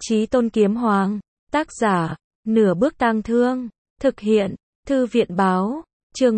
Chí Tôn Kiếm Hoàng, tác giả, Nửa Bước Tang Thương, thực hiện, Thư viện báo, chương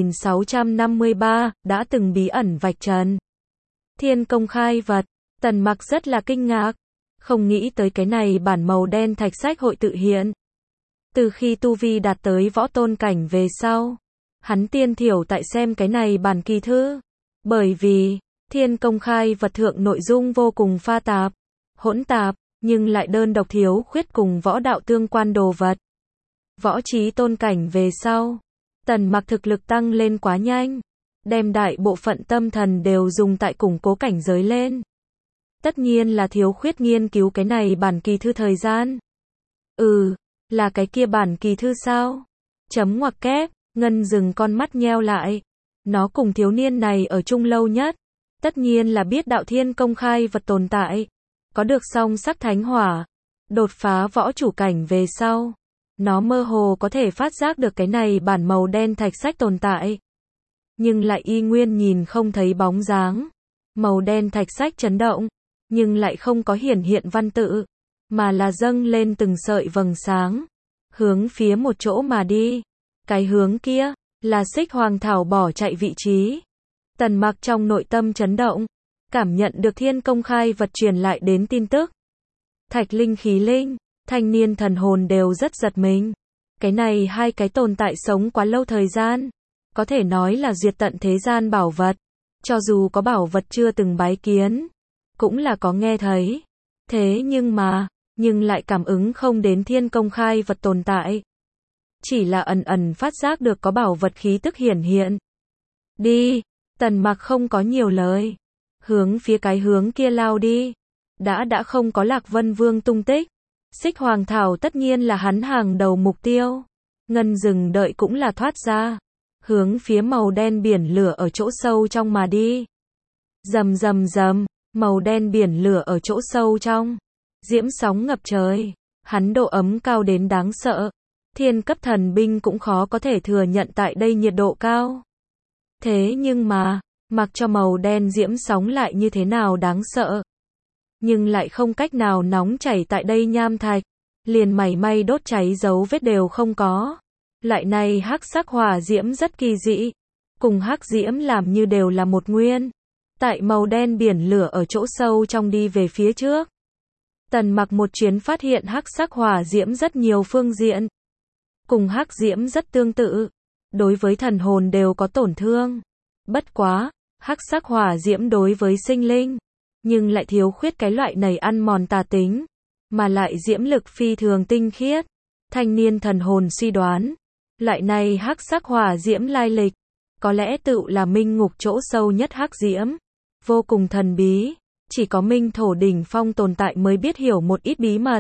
1653, đã từng bí ẩn vạch trần. Thiên công khai vật, Tần Mặc rất là kinh ngạc, không nghĩ tới cái này bản màu đen thạch sách hội tự hiện. Từ khi tu vi đạt tới võ tôn cảnh về sau, hắn tiên thiểu tại xem cái này bản kỳ thư, bởi vì thiên công khai vật thượng nội dung vô cùng pha tạp, hỗn tạp, nhưng lại đơn độc thiếu khuyết cùng võ đạo tương quan đồ vật. Võ chí tôn cảnh về sau, Tần Mặc thực lực tăng lên quá nhanh, đem đại bộ phận tâm thần đều dùng tại củng cố cảnh giới lên. Tất nhiên là thiếu khuyết nghiên cứu cái này bản kỳ thư thời gian. Là cái kia bản kỳ thư sao? Chấm ngoặc kép, Ngân dừng con mắt nheo lại. Nó cùng thiếu niên này ở chung lâu nhất. Tất nhiên là biết đạo thiên công khai vật tồn tại. Có được song sắc thánh hỏa. Đột phá võ chủ cảnh về sau. Nó mơ hồ có thể phát giác được cái này bản màu đen thạch sách tồn tại. Nhưng lại y nguyên nhìn không thấy bóng dáng. Màu đen thạch sách chấn động. Nhưng lại không có hiển hiện văn tự. Mà là dâng lên từng sợi vầng sáng. Hướng phía một chỗ mà đi. Cái hướng kia, là Xích Hoàng Thảo bỏ chạy vị trí. Tần Mặc trong nội tâm chấn động. Cảm nhận được thiên công khai vật truyền lại đến tin tức. Thạch linh khí linh, thanh niên thần hồn đều rất giật mình. Cái này hai cái tồn tại sống quá lâu thời gian. Có thể nói là diệt tận thế gian bảo vật. Cho dù có bảo vật chưa từng bái kiến. Cũng là có nghe thấy. Thế nhưng lại cảm ứng không đến thiên công khai vật tồn tại. Chỉ là ẩn ẩn phát giác được có bảo vật khí tức hiển hiện. Đi, Tần Mặc không có nhiều lời. Hướng phía cái hướng kia lao đi. Đã không có Lạc Vân Vương tung tích. Xích Hoàng Thảo tất nhiên là hắn hàng đầu mục tiêu. Ngân dừng đợi cũng là thoát ra. Hướng phía màu đen biển lửa ở chỗ sâu trong mà đi. Rầm rầm rầm, màu đen biển lửa ở chỗ sâu trong. Diễm sóng ngập trời. Hắn độ ấm cao đến đáng sợ. Thiên cấp thần binh cũng khó có thể thừa nhận tại đây nhiệt độ cao. Thế nhưng mà, mặc cho màu đen diễm sóng lại như thế nào đáng sợ. Nhưng lại không cách nào nóng chảy tại đây nham thạch. Liền mảy may đốt cháy dấu vết đều không có. Loại này hắc sắc hỏa diễm rất kỳ dị. Cùng hắc diễm làm như đều là một nguyên. Tại màu đen biển lửa ở chỗ sâu trong đi về phía trước. Tần Mặc một chuyến phát hiện hắc sắc hỏa diễm rất nhiều phương diện. Cùng hắc diễm rất tương tự. Đối với thần hồn đều có tổn thương. Bất quá, hắc sắc hỏa diễm đối với sinh linh. Nhưng lại thiếu khuyết cái loại này ăn mòn tà tính. Mà lại diễm lực phi thường tinh khiết. Thanh niên thần hồn suy đoán. Loại này hắc sắc hỏa diễm lai lịch. Có lẽ tự là minh ngục chỗ sâu nhất hắc diễm. Vô cùng thần bí. Chỉ có minh thổ đỉnh phong tồn tại mới biết hiểu một ít bí mật.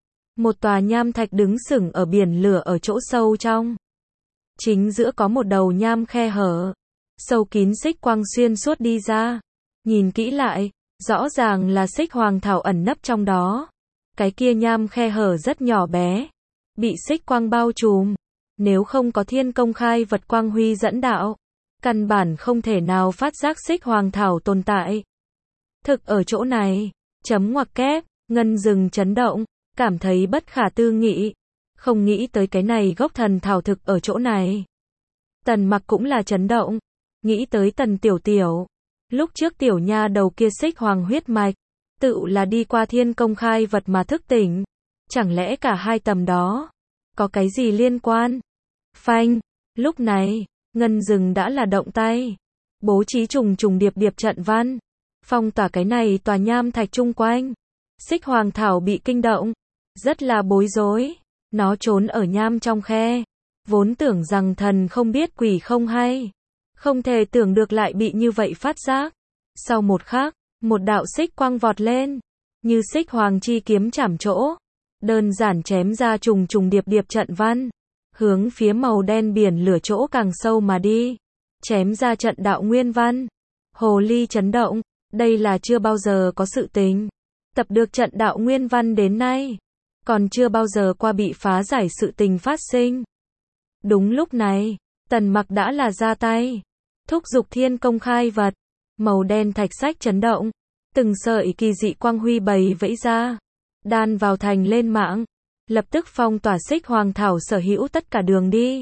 Một tòa nham thạch đứng sừng ở biển lửa ở chỗ sâu trong. Chính giữa có một đầu nham khe hở. Sâu kín xích quang xuyên suốt đi ra. Nhìn kỹ lại, rõ ràng là Xích Hoàng Thảo ẩn nấp trong đó. Cái kia nham khe hở rất nhỏ bé. Bị xích quang bao trùm. Nếu không có thiên công khai vật quang huy dẫn đạo. Căn bản không thể nào phát giác Xích Hoàng Thảo tồn tại. Thực ở chỗ này. Chấm ngoặc kép, Ngân dừng chấn động. Cảm thấy bất khả tư nghị. Không nghĩ tới cái này gốc thần thảo thực ở chỗ này. Tần Mặc cũng là chấn động. Nghĩ tới Tần Tiểu Tiểu. Lúc trước tiểu nha đầu kia xích hoàng huyết mạch. Tự là đi qua thiên công khai vật mà thức tỉnh. Chẳng lẽ cả hai tầm đó. Có cái gì liên quan? Phanh. Lúc này, Ngân dừng đã là động tay. Bố trí trùng trùng điệp điệp trận văn. Phong tỏa cái này tòa nham thạch chung quanh. Xích Hoàng Thảo bị kinh động. Rất là bối rối. Nó trốn ở nham trong khe. Vốn tưởng rằng thần không biết quỷ không hay. Không thể tưởng được lại bị như vậy phát giác. Sau một khắc, một đạo xích quang vọt lên. Như xích hoàng chi kiếm chảm chỗ. Đơn giản chém ra trùng trùng điệp điệp trận văn. Hướng phía màu đen biển lửa chỗ càng sâu mà đi. Chém ra trận đạo nguyên văn. Hồ ly chấn động. Đây là chưa bao giờ có sự tình. Tập được trận đạo nguyên văn đến nay. Còn chưa bao giờ qua bị phá giải sự tình phát sinh. Đúng lúc này, Tần Mặc đã là ra tay. Thúc giục thiên công khai vật. Màu đen thạch sách chấn động. Từng sợi kỳ dị quang huy bày vẫy ra. đan vào thành lên mạng, lập tức phong tỏa Xích Hoàng Thảo sở hữu tất cả đường đi.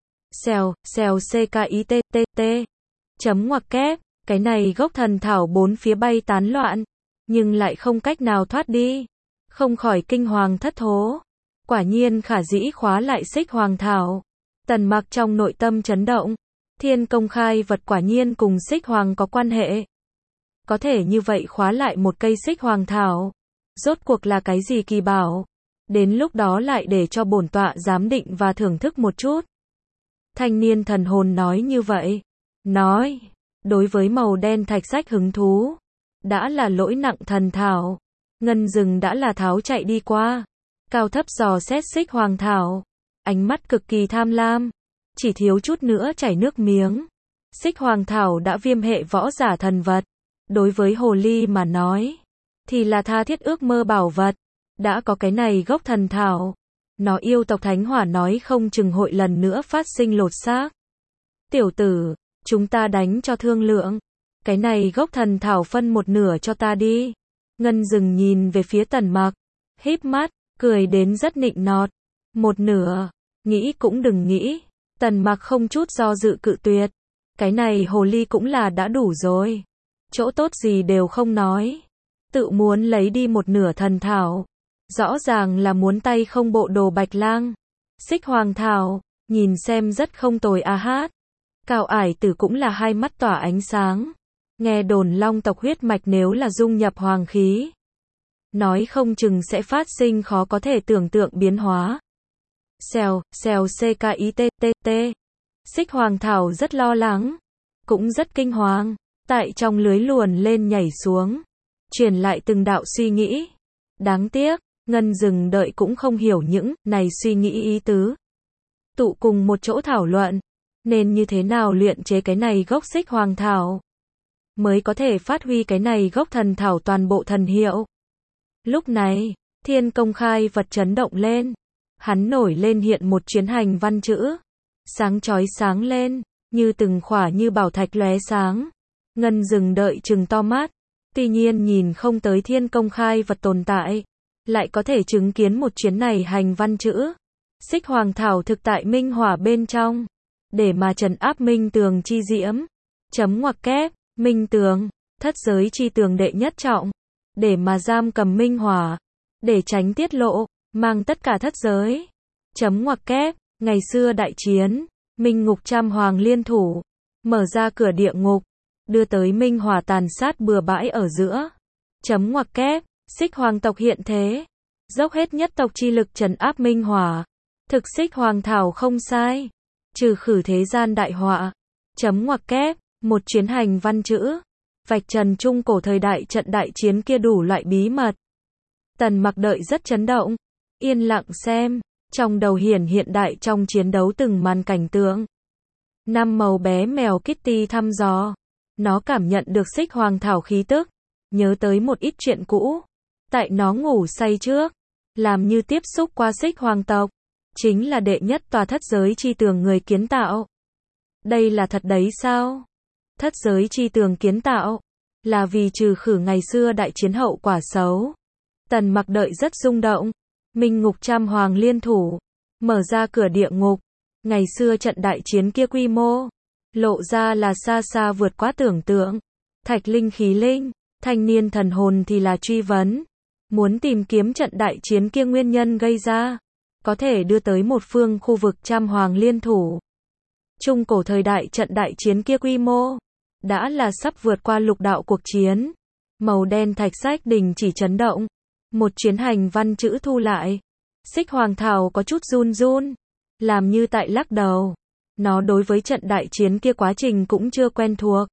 Xèo, xèo CKITTT. Chấm ngoặc kép, cái này gốc thần thảo bốn phía bay tán loạn, nhưng lại không cách nào thoát đi. Không khỏi kinh hoàng thất thố. Quả nhiên khả dĩ khóa lại Xích Hoàng Thảo. Tần Mặc trong nội tâm chấn động. Thiên công khai vật quả nhiên cùng Xích Hoàng có quan hệ. Có thể như vậy khóa lại một cây Xích Hoàng Thảo. Rốt cuộc là cái gì kỳ bảo? Đến lúc đó lại để cho bổn tọa giám định và thưởng thức một chút. Thanh niên thần hồn nói như vậy. Nói, đối với màu đen thạch sách hứng thú. Đã là lỗi nặng thần thảo. Ngân rừng đã là tháo chạy đi qua. Cao thấp dò xét Xích Hoàng Thảo. Ánh mắt cực kỳ tham lam. Chỉ thiếu chút nữa chảy nước miếng. Xích Hoàng Thảo đã viêm hệ võ giả thần vật. Đối với hồ ly mà nói. Thì là tha thiết ước mơ bảo vật. Đã có cái này gốc thần thảo. Nó yêu tộc Thánh Hỏa nói không chừng hội lần nữa phát sinh lột xác. Tiểu tử, chúng ta đánh cho thương lượng. Cái này gốc thần thảo phân một nửa cho ta đi. Ngân rừng nhìn về phía Tần Mặc. Híp mắt, cười đến rất nịnh nọt. Một nửa, nghĩ cũng đừng nghĩ. Tần Mặc không chút do dự cự tuyệt. Cái này hồ ly cũng là đã đủ rồi. Chỗ tốt gì đều không nói. Tự muốn lấy đi một nửa thần thảo. Rõ ràng là muốn tay không bộ đồ bạch lang. Xích Hoàng Thảo, nhìn xem rất không tồi a hát. Cao Ải Tử cũng là hai mắt tỏa ánh sáng. Nghe đồn long tộc huyết mạch nếu là dung nhập hoàng khí. Nói không chừng sẽ phát sinh khó có thể tưởng tượng biến hóa. Xèo, xèo CKITTT. Xích Hoàng Thảo rất lo lắng. Cũng rất kinh hoàng. Tại trong lưới luồn lên nhảy xuống. Truyền lại từng đạo suy nghĩ. Đáng tiếc, Ngân rừng đợi cũng không hiểu những này suy nghĩ ý tứ. Tụ cùng một chỗ thảo luận. Nên như thế nào luyện chế cái này gốc Xích Hoàng Thảo. Mới có thể phát huy cái này gốc thần thảo toàn bộ thần hiệu. Lúc này, thiên công khai vật chấn động lên. Hắn nổi lên hiện một chuyến hành văn chữ. Sáng chói sáng lên, như từng khỏa như bảo thạch lóe sáng. Ngân rừng đợi trừng to mắt. Tuy nhiên nhìn không tới thiên công khai vật tồn tại. Lại có thể chứng kiến một chuyến này hành văn chữ. Xích Hoàng Thảo thực tại minh hỏa bên trong. Để mà trấn áp minh tường chi diễm. Chấm ngoặc kép, minh tường, thất giới chi tường đệ nhất trọng. Để mà giam cầm minh hỏa. Để tránh tiết lộ, mang tất cả thất giới. Chấm ngoặc kép, ngày xưa đại chiến. Minh ngục trăm hoàng liên thủ. Mở ra cửa địa ngục. Đưa tới minh hỏa tàn sát bừa bãi ở giữa. Chấm ngoặc kép, Xích Hoàng tộc hiện thế. Dốc hết nhất tộc chi lực trấn áp minh hỏa. Thực Xích Hoàng Thảo không sai. Trừ khử thế gian đại họa. Chấm ngoặc kép, một chuyến hành văn chữ. Vạch trần trung cổ thời đại trận đại chiến kia đủ loại bí mật. Tần Mặc đợi rất chấn động. Yên lặng xem. Trong đầu hiện đại trong chiến đấu từng màn cảnh tượng. Năm màu bé mèo Kitty thăm dò. Nó cảm nhận được Xích Hoàng Thảo khí tức. Nhớ tới một ít chuyện cũ. Tại nó ngủ say trước. Làm như tiếp xúc qua Xích Hoàng tộc. Chính là đệ nhất tòa thất giới chi tường người kiến tạo. Đây là thật đấy sao? Thất giới chi tường kiến tạo. Là vì trừ khử ngày xưa đại chiến hậu quả xấu. Tần Mặc đợi rất rung động. Minh ngục trăm hoàng liên thủ. Mở ra cửa địa ngục. Ngày xưa trận đại chiến kia quy mô. Lộ ra là xa xa vượt quá tưởng tượng. Thạch linh khí linh. Thanh niên thần hồn thì là truy vấn. Muốn tìm kiếm trận đại chiến kia nguyên nhân gây ra. Có thể đưa tới một phương khu vực trăm hoàng liên thủ. Trung cổ thời đại trận đại chiến kia quy mô. Đã là sắp vượt qua lục đạo cuộc chiến. Màu đen thạch sách đình chỉ chấn động. Một chuyến hành văn chữ thu lại. Xích Hoàng Thảo có chút run run. Làm như tại lắc đầu. Nó đối với trận đại chiến kia quá trình cũng chưa quen thuộc.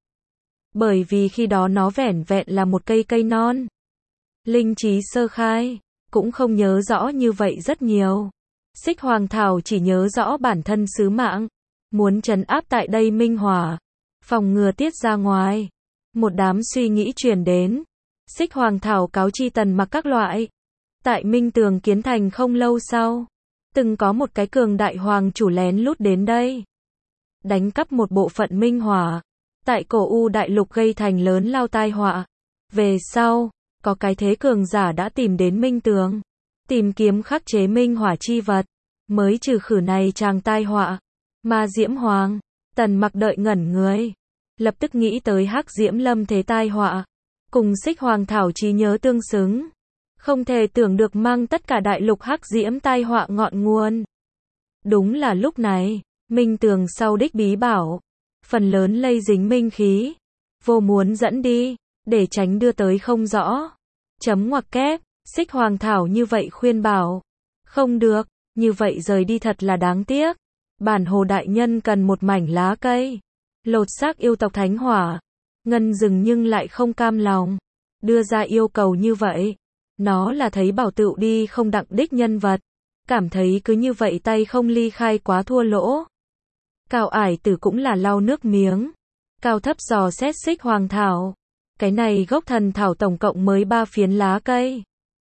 Bởi vì khi đó nó vẻn vẹn là một cây non. Linh trí sơ khai. Cũng không nhớ rõ như vậy rất nhiều. Xích Hoàng Thảo chỉ nhớ rõ bản thân sứ mạng. Muốn trấn áp tại đây minh hỏa. Phòng ngừa tiết ra ngoài. Một đám suy nghĩ truyền đến. Xích Hoàng Thảo cáo chi Tần Mặc các loại. Tại minh tường kiến thành không lâu sau. Từng có một cái cường đại hoàng chủ lén lút đến đây. Đánh cắp một bộ phận minh hỏa. Tại cổ U đại lục gây thành lớn lao tai họa. Về sau, có cái thế cường giả đã tìm đến Minh Tường, tìm kiếm khắc chế minh hỏa chi vật, mới trừ khử này chàng tai họa. Ma Diễm Hoàng, Tần Mặc đợi ngẩn người, lập tức nghĩ tới Hắc Diễm Lâm thế tai họa, cùng Xích Hoàng thảo trí nhớ tương xứng, không thể tưởng được mang tất cả đại lục Hắc Diễm tai họa ngọn nguồn. Đúng là lúc này, Minh Tường sau đích bí bảo, phần lớn lây dính minh khí, vô muốn dẫn đi, để tránh đưa tới không rõ. Chấm ngoặc kép, Xích Hoàng thảo như vậy khuyên bảo, không được, như vậy rời đi thật là đáng tiếc. Bản Hồ đại nhân cần một mảnh lá cây, lột xác yêu tộc thánh hỏa. Ngân Dừng nhưng lại không cam lòng, đưa ra yêu cầu như vậy. Nó là thấy bảo tựu đi không đặng đích nhân vật, cảm thấy cứ như vậy tay không ly khai quá thua lỗ. Cao Ải Tử cũng là lau nước miếng, cao thấp dò xét Xích Hoàng thảo. Cái này gốc thần thảo tổng cộng mới 3 phiến lá cây.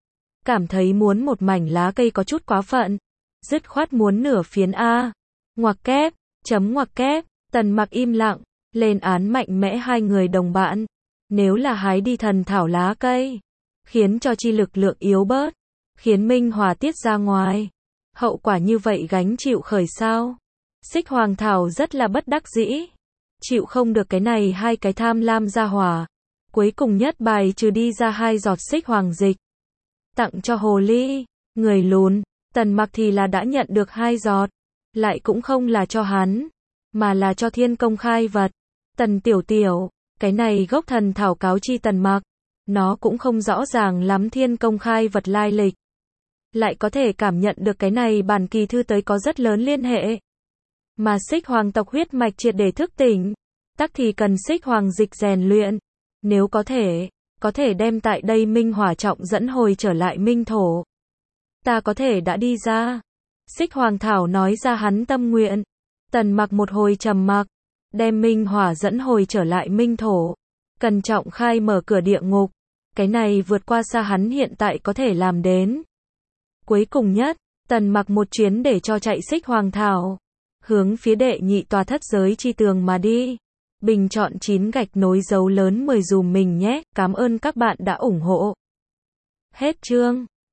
Cảm thấy muốn một mảnh lá cây có chút quá phận, dứt khoát muốn nửa phiến A. Ngoặc kép, chấm ngoặc kép, Tần Mặc im lặng, lên án mạnh mẽ hai người đồng bạn. Nếu là hái đi thần thảo lá cây, khiến cho chi lực lượng yếu bớt, khiến minh hỏa tiết ra ngoài, hậu quả như vậy gánh chịu khởi sao? Xích Hoàng thảo rất là bất đắc dĩ, chịu không được cái này hai cái tham lam ra hỏa. Cuối cùng nhất bài trừ đi ra 2 giọt Xích Hoàng dịch, tặng cho hồ ly. Người lùn, Tần Mặc thì là đã nhận được 2 giọt, lại cũng không là cho hắn, mà là cho Thiên Công khai vật. Tần Tiểu Tiểu, cái này gốc thần thảo cáo chi Tần Mặc, nó cũng không rõ ràng lắm Thiên Công khai vật lai lịch, lại có thể cảm nhận được cái này bản kỳ thư tới có rất lớn liên hệ. Mà Xích Hoàng tộc huyết mạch triệt để thức tỉnh, tắc thì cần Xích Hoàng dịch rèn luyện. Nếu có thể đem tại đây minh hỏa trọng dẫn hồi trở lại minh thổ. Ta có thể đã đi ra. Xích Hoàng thảo nói ra hắn tâm nguyện. Tần Mặc một hồi trầm mặc, đem minh hỏa dẫn hồi trở lại minh thổ, cẩn trọng khai mở cửa địa ngục. Cái này vượt qua xa hắn hiện tại có thể làm đến. Cuối cùng nhất, Tần Mặc một chuyến để cho chạy Xích Hoàng thảo, hướng phía đệ nhị tòa thất giới chi tường mà đi. Bình chọn 9 gạch nối dấu lớn 10 dùm mình nhé, cảm ơn các bạn đã ủng hộ. Hết chương.